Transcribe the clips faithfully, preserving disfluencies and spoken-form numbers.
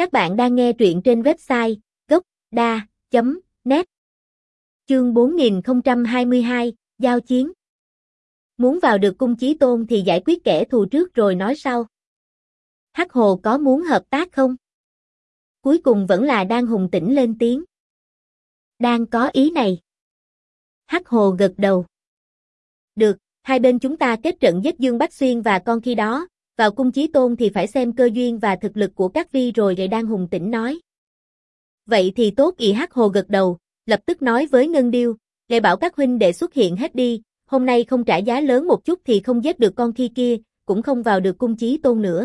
Các bạn đang nghe truyện trên website gốc đa chấm net. Chương bốn nghìn không trăm hai mươi hai, Giao chiến. Muốn vào được cung Chí Tôn thì giải quyết kẻ thù trước rồi nói sau. Hắc Hồ có muốn hợp tác không? Cuối cùng vẫn là Đan Hùng Tĩnh lên tiếng. Đang có ý này. Hắc Hồ gật đầu. Được, hai bên chúng ta kết trận giết Dương Bách Xuyên và con khi đó, vào cung Chí Tôn thì phải xem cơ duyên và thực lực của các vi rồi rồi Đan Hùng Tĩnh nói. Vậy thì tốt ì Hắc Hồ gật đầu, lập tức nói với Ngân Điêu, để bảo các huynh đệ xuất hiện hết đi, hôm nay không trả giá lớn một chút thì không giết được con khi kia, cũng không vào được cung Chí Tôn nữa.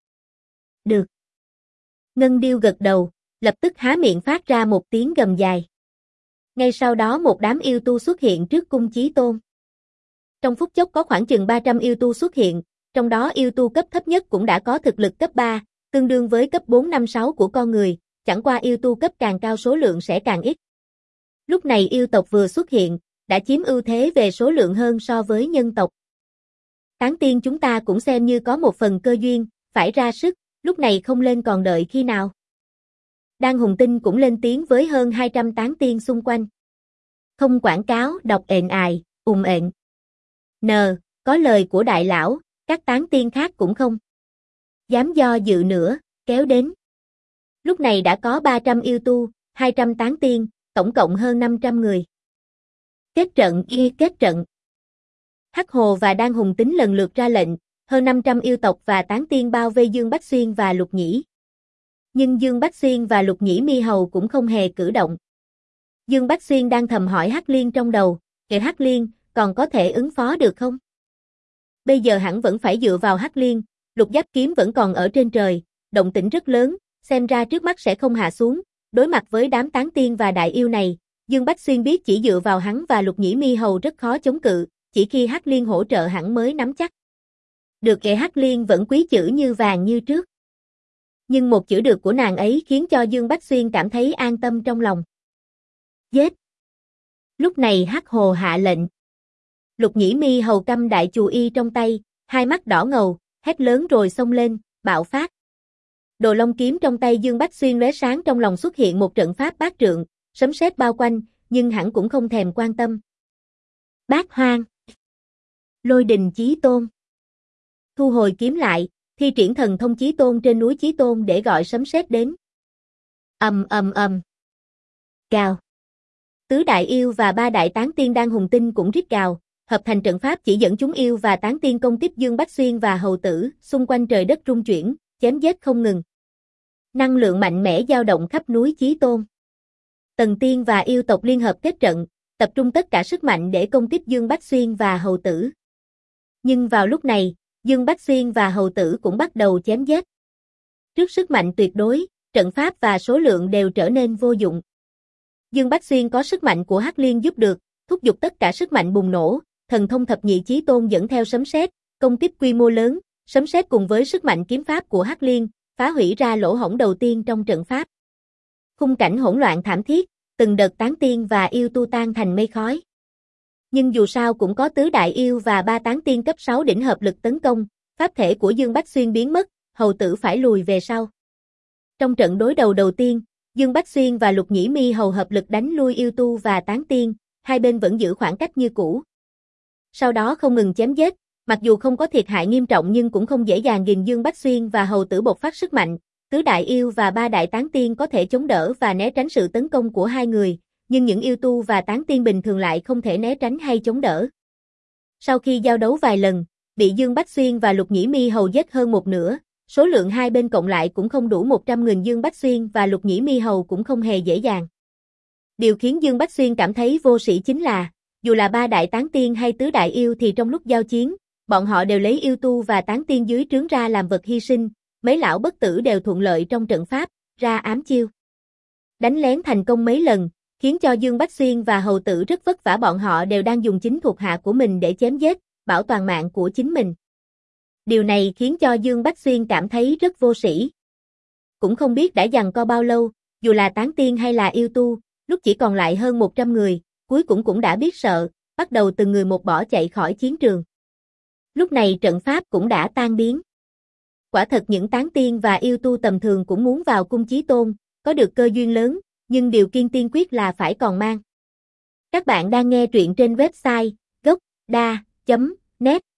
Được. Ngân Điêu gật đầu, lập tức há miệng phát ra một tiếng gầm dài. Ngay sau đó một đám yêu tu xuất hiện trước cung Chí Tôn. Trong phút chốc có khoảng chừng ba trăm yêu tu xuất hiện, trong đó yêu tu cấp thấp nhất cũng đã có thực lực cấp ba, tương đương với cấp bốn năm sáu của con người, chẳng qua yêu tu cấp càng cao số lượng sẽ càng ít. Lúc này yêu tộc vừa xuất hiện, đã chiếm ưu thế về số lượng hơn so với nhân tộc. Tán tiên chúng ta cũng xem như có một phần cơ duyên, phải ra sức, lúc này không lên còn đợi khi nào. Đan Hùng Tinh cũng lên tiếng với hơn hai trăm tán tiên xung quanh. Không quảng cáo, đọc ện ài, ùm ện. N, có lời của đại lão, các tán tiên khác cũng không dám do dự nữa, kéo đến. Lúc này đã có ba trăm yêu tu, hai trăm tán tiên, tổng cộng hơn năm trăm người. Kết trận y kết trận. Hắc Hồ và Đan Hùng Tính lần lượt ra lệnh, hơn năm trăm yêu tộc và tán tiên bao vây Dương Bách Xuyên và Lục Nhĩ. Nhưng Dương Bách Xuyên và Lục Nhĩ Mi Hầu cũng không hề cử động. Dương Bách Xuyên đang thầm hỏi Hắc Liên trong đầu, kệ Hắc Liên, còn có thể ứng phó được không? Bây giờ hẳn vẫn phải dựa vào Hắc Liên, Lục Giáp Kiếm vẫn còn ở trên trời, động tĩnh rất lớn, xem ra trước mắt sẽ không hạ xuống, đối mặt với đám tán tiên và đại yêu này, Dương Bách Xuyên biết chỉ dựa vào hắn và Lục Nhĩ Mi Hầu rất khó chống cự, chỉ khi Hắc Liên hỗ trợ hẳn mới nắm chắc. Được kệ Hắc Liên vẫn quý chữ như vàng như trước. Nhưng một chữ được của nàng ấy khiến cho Dương Bách Xuyên cảm thấy an tâm trong lòng. Giết! Lúc này Hắc Hồ hạ lệnh. Lục Nhĩ Mi Hầu cầm đại chù y trong tay, hai mắt đỏ ngầu, hét lớn rồi xông lên, bạo phát. Đồ Long kiếm trong tay Dương Bách Xuyên lóe sáng, trong lòng xuất hiện một trận pháp bát trượng, sấm sét bao quanh, nhưng hẳn cũng không thèm quan tâm. Bát Hoang. Lôi Đình Chí Tôn. Thu hồi kiếm lại, thi triển thần thông Chí Tôn trên núi Chí Tôn để gọi sấm sét đến. Ầm ầm ầm. Gào. Tứ đại yêu và ba đại tán tiên Đan Hùng Tinh cũng rít gào, hợp thành trận pháp chỉ dẫn chúng yêu và tán tiên công kích Dương Bách Xuyên và hầu tử, xung quanh trời đất rung chuyển, chém giết không ngừng. Năng lượng mạnh mẽ dao động khắp núi Chí Tôn. Tần tiên và yêu tộc liên hợp kết trận, tập trung tất cả sức mạnh để công kích Dương Bách Xuyên và hầu tử. Nhưng vào lúc này, Dương Bách Xuyên và hầu tử cũng bắt đầu chém giết. Trước sức mạnh tuyệt đối, trận pháp và số lượng đều trở nên vô dụng. Dương Bách Xuyên có sức mạnh của Hắc Liên giúp được, thúc giục tất cả sức mạnh bùng nổ, thần thông thập nhị Chí Tôn dẫn theo sấm sét, công kích quy mô lớn, sấm sét cùng với sức mạnh kiếm pháp của Hắc Liên, phá hủy ra lỗ hổng đầu tiên trong trận pháp. Khung cảnh hỗn loạn thảm thiết, từng đợt tán tiên và yêu tu tan thành mây khói. Nhưng dù sao cũng có tứ đại yêu và ba tán tiên cấp sáu đỉnh hợp lực tấn công, pháp thể của Dương Bách Xuyên biến mất, hầu tử phải lùi về sau. Trong trận đối đầu đầu tiên, Dương Bách Xuyên và Lục Nhĩ Mi Hầu hợp lực đánh lui yêu tu và tán tiên, hai bên vẫn giữ khoảng cách như cũ. Sau đó không ngừng chém giết, mặc dù không có thiệt hại nghiêm trọng nhưng cũng không dễ dàng gìn Dương Bách Xuyên và hầu tử bộc phát sức mạnh, tứ đại yêu và ba đại tán tiên có thể chống đỡ và né tránh sự tấn công của hai người, nhưng những yêu tu và tán tiên bình thường lại không thể né tránh hay chống đỡ. Sau khi giao đấu vài lần, bị Dương Bách Xuyên và Lục Nhĩ Mi Hầu giết hơn một nửa, số lượng hai bên cộng lại cũng không đủ một trăm nghìn, Dương Bách Xuyên và Lục Nhĩ Mi Hầu cũng không hề dễ dàng. Điều khiến Dương Bách Xuyên cảm thấy vô sĩ chính là, dù là ba đại tán tiên hay tứ đại yêu thì trong lúc giao chiến, bọn họ đều lấy yêu tu và tán tiên dưới trướng ra làm vật hy sinh, mấy lão bất tử đều thuận lợi trong trận pháp, ra ám chiêu. Đánh lén thành công mấy lần, khiến cho Dương Bách Xuyên và hầu tử rất vất vả, bọn họ đều đang dùng chính thuộc hạ của mình để chém giết, bảo toàn mạng của chính mình. Điều này khiến cho Dương Bách Xuyên cảm thấy rất vô sĩ. Cũng không biết đã giằng co bao lâu, dù là tán tiên hay là yêu tu, lúc chỉ còn lại hơn một trăm người, cuối cùng cũng đã biết sợ, bắt đầu từng người một bỏ chạy khỏi chiến trường. Lúc này trận pháp cũng đã tan biến. Quả thật những tán tiên và yêu tu tầm thường cũng muốn vào cung Chí Tôn, có được cơ duyên lớn, nhưng điều kiện tiên quyết là phải còn mang. Các bạn đang nghe truyện trên website gốc đa chấm net